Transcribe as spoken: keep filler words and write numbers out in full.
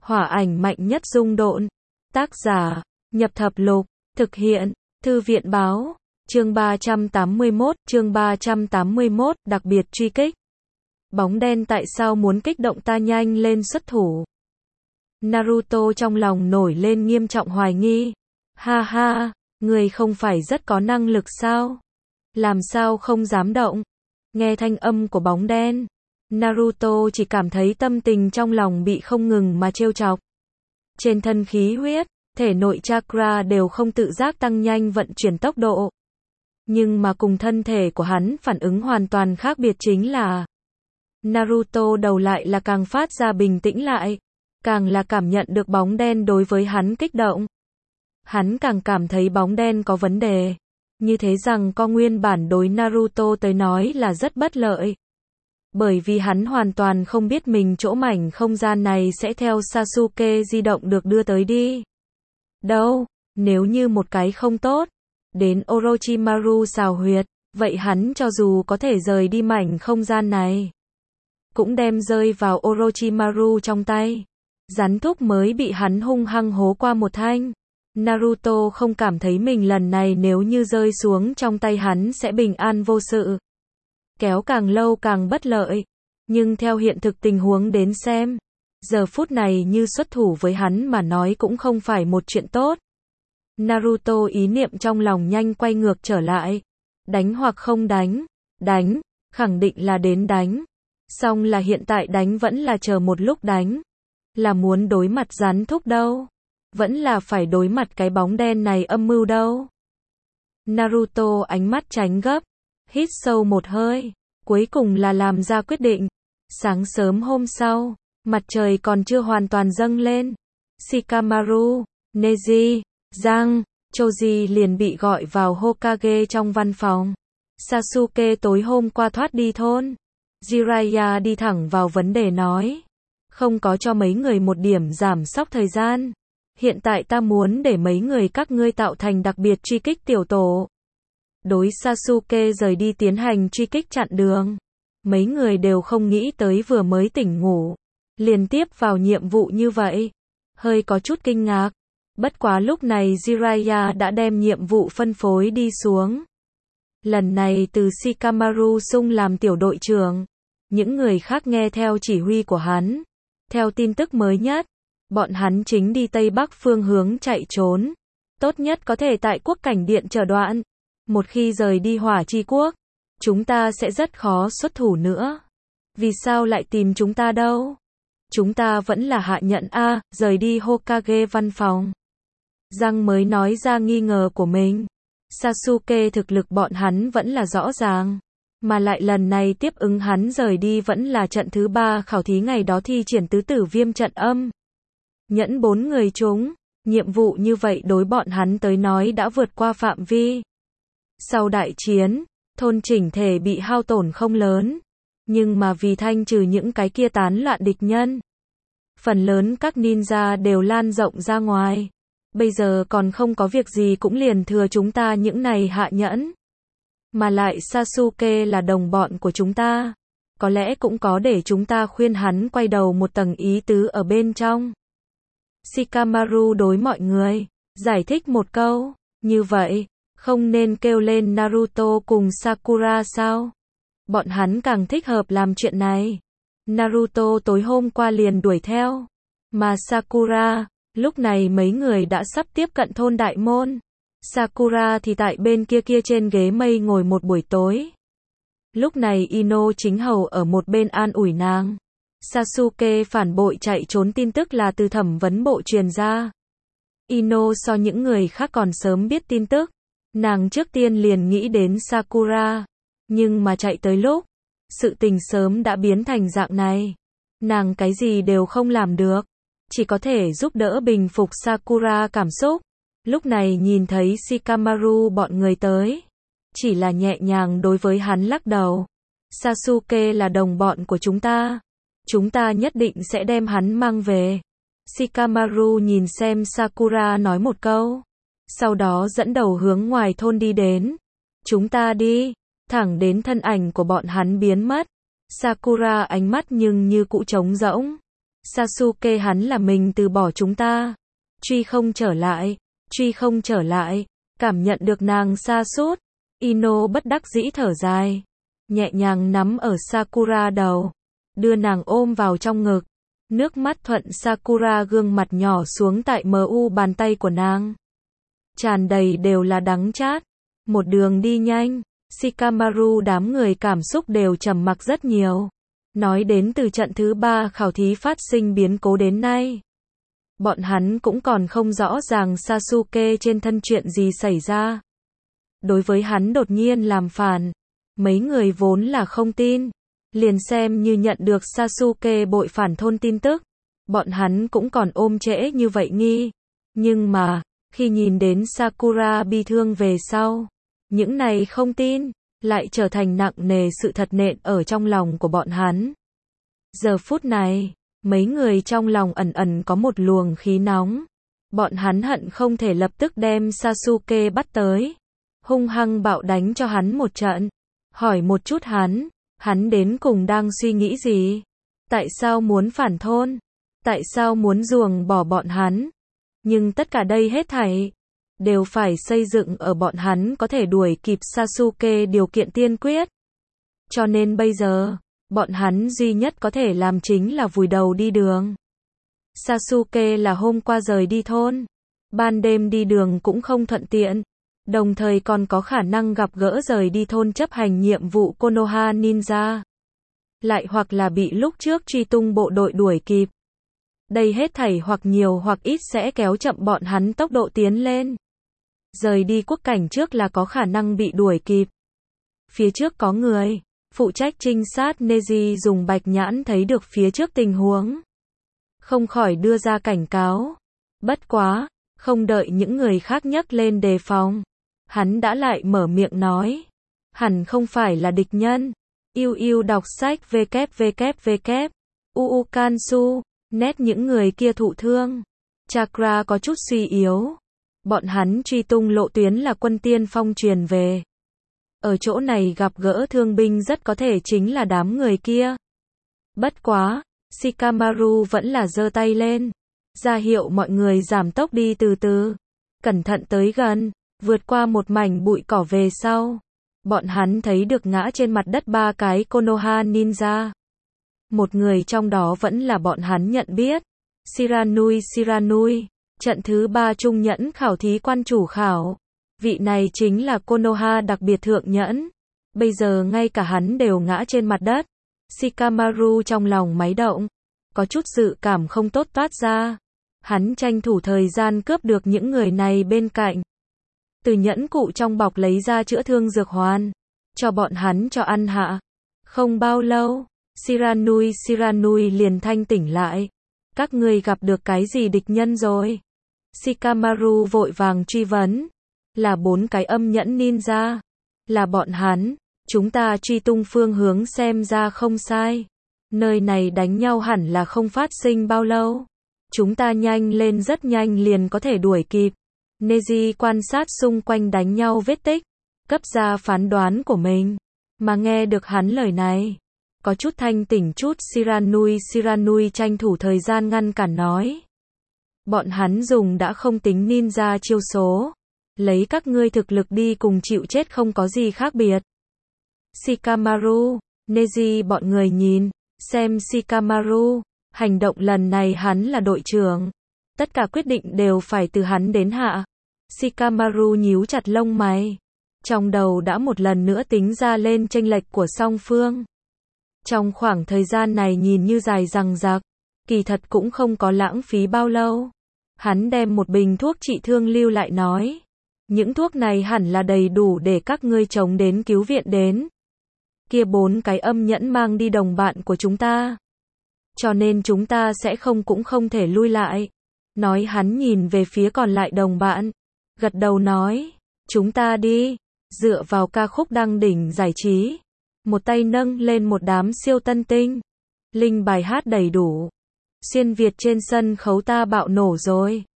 Hỏa ảnh mạnh nhất dung độn. Tác giả, Nhập Thập Lục. Thực hiện, Thư viện báo. Chương ba trăm tám mươi mốt, chương ba trăm tám mươi mốt, đặc biệt truy kích. Bóng đen tại sao muốn kích động ta nhanh lên xuất thủ? Naruto trong lòng nổi lên nghiêm trọng hoài nghi. Ha ha, người không phải rất có năng lực sao? Làm sao không dám động? Nghe thanh âm của bóng đen, Naruto chỉ cảm thấy tâm tình trong lòng bị không ngừng mà trêu chọc. Trên thân khí huyết, thể nội chakra đều không tự giác tăng nhanh vận chuyển tốc độ. Nhưng mà cùng thân thể của hắn phản ứng hoàn toàn khác biệt chính là Naruto đầu lại là càng phát ra bình tĩnh lại, càng là cảm nhận được bóng đen đối với hắn kích động. Hắn càng cảm thấy bóng đen có vấn đề. Như thế rằng có nguyên bản đối Naruto tới nói là rất bất lợi. Bởi vì hắn hoàn toàn không biết mình chỗ mảnh không gian này sẽ theo Sasuke di động được đưa tới đi đâu. Nếu như một cái không tốt, đến Orochimaru xào huyệt, vậy hắn cho dù có thể rời đi mảnh không gian này, cũng đem rơi vào Orochimaru trong tay. Rắn thúc mới bị hắn hung hăng hố qua một thanh. Naruto không cảm thấy mình lần này nếu như rơi xuống trong tay hắn sẽ bình an vô sự. Kéo càng lâu càng bất lợi. Nhưng theo hiện thực tình huống đến xem, giờ phút này như xuất thủ với hắn mà nói cũng không phải một chuyện tốt. Naruto ý niệm trong lòng nhanh quay ngược trở lại. Đánh hoặc không đánh? Đánh, khẳng định là đến đánh. Xong là hiện tại đánh vẫn là chờ một lúc đánh. Là muốn đối mặt rắn thúc đâu? Vẫn là phải đối mặt cái bóng đen này âm mưu đâu? Naruto ánh mắt tránh gấp, hít sâu một hơi, cuối cùng là làm ra quyết định. Sáng sớm hôm sau, mặt trời còn chưa hoàn toàn dâng lên, Shikamaru, Neji, Giang, Choji liền bị gọi vào Hokage trong văn phòng. Sasuke tối hôm qua thoát đi thôn. Jiraiya đi thẳng vào vấn đề nói, không có cho mấy người một điểm giảm sóc thời gian. Hiện tại ta muốn để mấy người các ngươi tạo thành đặc biệt truy kích tiểu tổ. Đối Sasuke rời đi tiến hành truy kích chặn đường. Mấy người đều không nghĩ tới vừa mới tỉnh ngủ, liên tiếp vào nhiệm vụ như vậy. Hơi có chút kinh ngạc. Bất quá lúc này Jiraiya đã đem nhiệm vụ phân phối đi xuống. Lần này từ Shikamaru Sung làm tiểu đội trưởng. Những người khác nghe theo chỉ huy của hắn. Theo tin tức mới nhất, bọn hắn chính đi Tây Bắc phương hướng chạy trốn. Tốt nhất có thể tại quốc cảnh điện chờ đoạn. Một khi rời đi Hỏa Chi Quốc, chúng ta sẽ rất khó xuất thủ nữa. Vì sao lại tìm chúng ta đâu? Chúng ta vẫn là hạ nhận A, rời đi Hokage văn phòng. Giang mới nói ra nghi ngờ của mình. Sasuke thực lực bọn hắn vẫn là rõ ràng. Mà lại lần này tiếp ứng hắn rời đi vẫn là trận thứ ba khảo thí ngày đó thi triển tứ tử viêm trận âm. Nhẫn bốn người chúng, nhiệm vụ như vậy đối bọn hắn tới nói đã vượt qua phạm vi. Sau đại chiến, thôn chỉnh thể bị hao tổn không lớn, nhưng mà vì thanh trừ những cái kia tán loạn địch nhân, phần lớn các ninja đều lan rộng ra ngoài. Bây giờ còn không có việc gì cũng liền thừa chúng ta những này hạ nhẫn. Mà lại Sasuke là đồng bọn của chúng ta, có lẽ cũng có để chúng ta khuyên hắn quay đầu một tầng ý tứ ở bên trong. Shikamaru đối mọi người giải thích một câu, như vậy, không nên kêu lên Naruto cùng Sakura sao? Bọn hắn càng thích hợp làm chuyện này. Naruto tối hôm qua liền đuổi theo, mà Sakura, lúc này mấy người đã sắp tiếp cận thôn đại môn. Sakura thì tại bên kia kia trên ghế mây ngồi một buổi tối. Lúc này Ino chính hầu ở một bên an ủi nàng. Sasuke phản bội chạy trốn tin tức là từ thẩm vấn bộ truyền ra. Ino so những người khác còn sớm biết tin tức. Nàng trước tiên liền nghĩ đến Sakura. Nhưng mà chạy tới lúc, sự tình sớm đã biến thành dạng này. Nàng cái gì đều không làm được. Chỉ có thể giúp đỡ bình phục Sakura cảm xúc. Lúc này nhìn thấy Shikamaru bọn người tới, chỉ là nhẹ nhàng đối với hắn lắc đầu. Sasuke là đồng bọn của chúng ta. Chúng ta nhất định sẽ đem hắn mang về. Shikamaru nhìn xem Sakura nói một câu. Sau đó dẫn đầu hướng ngoài thôn đi đến. Chúng ta đi. Thẳng đến thân ảnh của bọn hắn biến mất. Sakura ánh mắt nhưng như cũ trống rỗng. Sasuke hắn là mình từ bỏ chúng ta. Truy không trở lại, truy không trở lại. Cảm nhận được nàng sa sút, Ino bất đắc dĩ thở dài. Nhẹ nhàng nắm ở Sakura đầu. Đưa nàng ôm vào trong ngực. Nước mắt thuận Sakura gương mặt nhỏ xuống tại mờ u bàn tay của nàng. Tràn đầy đều là đắng chát. Một đường đi nhanh, Shikamaru đám người cảm xúc đều trầm mặc rất nhiều. Nói đến từ trận thứ ba khảo thí phát sinh biến cố đến nay. Bọn hắn cũng còn không rõ ràng Sasuke trên thân chuyện gì xảy ra. Đối với hắn đột nhiên làm phản, mấy người vốn là không tin. Liền xem như nhận được Sasuke bội phản thôn tin tức. Bọn hắn cũng còn ôm trễ như vậy nghi. Nhưng mà, khi nhìn đến Sakura bi thương về sau, những này không tin, lại trở thành nặng nề sự thật nện ở trong lòng của bọn hắn. Giờ phút này, mấy người trong lòng ẩn ẩn có một luồng khí nóng. Bọn hắn hận không thể lập tức đem Sasuke bắt tới. Hung hăng bạo đánh cho hắn một trận. Hỏi một chút hắn, hắn đến cùng đang suy nghĩ gì? Tại sao muốn phản thôn? Tại sao muốn ruồng bỏ bọn hắn? Nhưng tất cả đây hết thảy đều phải xây dựng ở bọn hắn có thể đuổi kịp Sasuke điều kiện tiên quyết. Cho nên bây giờ, bọn hắn duy nhất có thể làm chính là vùi đầu đi đường. Sasuke là hôm qua rời đi thôn. Ban đêm đi đường cũng không thuận tiện. Đồng thời còn có khả năng gặp gỡ rời đi thôn chấp hành nhiệm vụ Konoha Ninja. Lại hoặc là bị lúc trước truy tung bộ đội đuổi kịp. Đây hết thảy hoặc nhiều hoặc ít sẽ kéo chậm bọn hắn tốc độ tiến lên. Rời đi quốc cảnh trước là có khả năng bị đuổi kịp. Phía trước có người, phụ trách trinh sát Neji dùng bạch nhãn thấy được phía trước tình huống. Không khỏi đưa ra cảnh cáo. Bất quá, không đợi những người khác nhắc lên đề phòng. Hắn đã lại mở miệng nói. Hẳn không phải là địch nhân. Yêu yêu đọc sách www. Uu Kansu, nét những người kia thụ thương. Chakra có chút suy yếu. Bọn hắn truy tung lộ tuyến là quân tiên phong truyền về. Ở chỗ này gặp gỡ thương binh rất có thể chính là đám người kia. Bất quá, Shikamaru vẫn là giơ tay lên. Ra hiệu mọi người giảm tốc đi từ từ. Cẩn thận tới gần, vượt qua một mảnh bụi cỏ về sau. Bọn hắn thấy được ngã trên mặt đất ba cái Konoha Ninja. Một người trong đó vẫn là bọn hắn nhận biết. Shiranui Shiranui, trận thứ ba trung nhẫn khảo thí quan chủ khảo. Vị này chính là Konoha đặc biệt thượng nhẫn. Bây giờ ngay cả hắn đều ngã trên mặt đất. Shikamaru trong lòng máy động. Có chút dự cảm không tốt toát ra. Hắn tranh thủ thời gian cướp được những người này bên cạnh. Từ nhẫn cụ trong bọc lấy ra chữa thương dược hoàn. Cho bọn hắn cho ăn hạ. Không bao lâu, Shiranui Shiranui liền thanh tỉnh lại. Các ngươi gặp được cái gì địch nhân rồi? Shikamaru vội vàng truy vấn. Là bốn cái âm nhẫn ninja. Là bọn hắn. Chúng ta truy tung phương hướng xem ra không sai. Nơi này đánh nhau hẳn là không phát sinh bao lâu. Chúng ta nhanh lên rất nhanh liền có thể đuổi kịp. Neji quan sát xung quanh đánh nhau vết tích. Cấp ra phán đoán của mình. Mà nghe được hắn lời này. Có chút thanh tỉnh chút Shiranui Shiranui tranh thủ thời gian ngăn cản nói. Bọn hắn dùng đã không tính ninja chiêu số. Lấy các ngươi thực lực đi cùng chịu chết không có gì khác biệt. Shikamaru, Neji bọn người nhìn, xem Shikamaru, hành động lần này hắn là đội trưởng. Tất cả quyết định đều phải từ hắn đến hạ. Shikamaru nhíu chặt lông mày. Trong đầu đã một lần nữa tính ra lên chênh lệch của song phương. Trong khoảng thời gian này nhìn như dài dằng dặc, kỳ thật cũng không có lãng phí bao lâu. Hắn đem một bình thuốc trị thương lưu lại nói. Những thuốc này hẳn là đầy đủ để các ngươi chống đến cứu viện đến. Kia bốn cái âm nhẫn mang đi đồng bạn của chúng ta. Cho nên chúng ta sẽ không cũng không thể lui lại. Nói hắn nhìn về phía còn lại đồng bạn. Gật đầu nói. Chúng ta đi. Dựa vào ca khúc đăng đỉnh giải trí. Một tay nâng lên một đám siêu tân tinh. Linh bài hát đầy đủ. Xuyên Việt trên sân khấu ta bạo nổ rồi.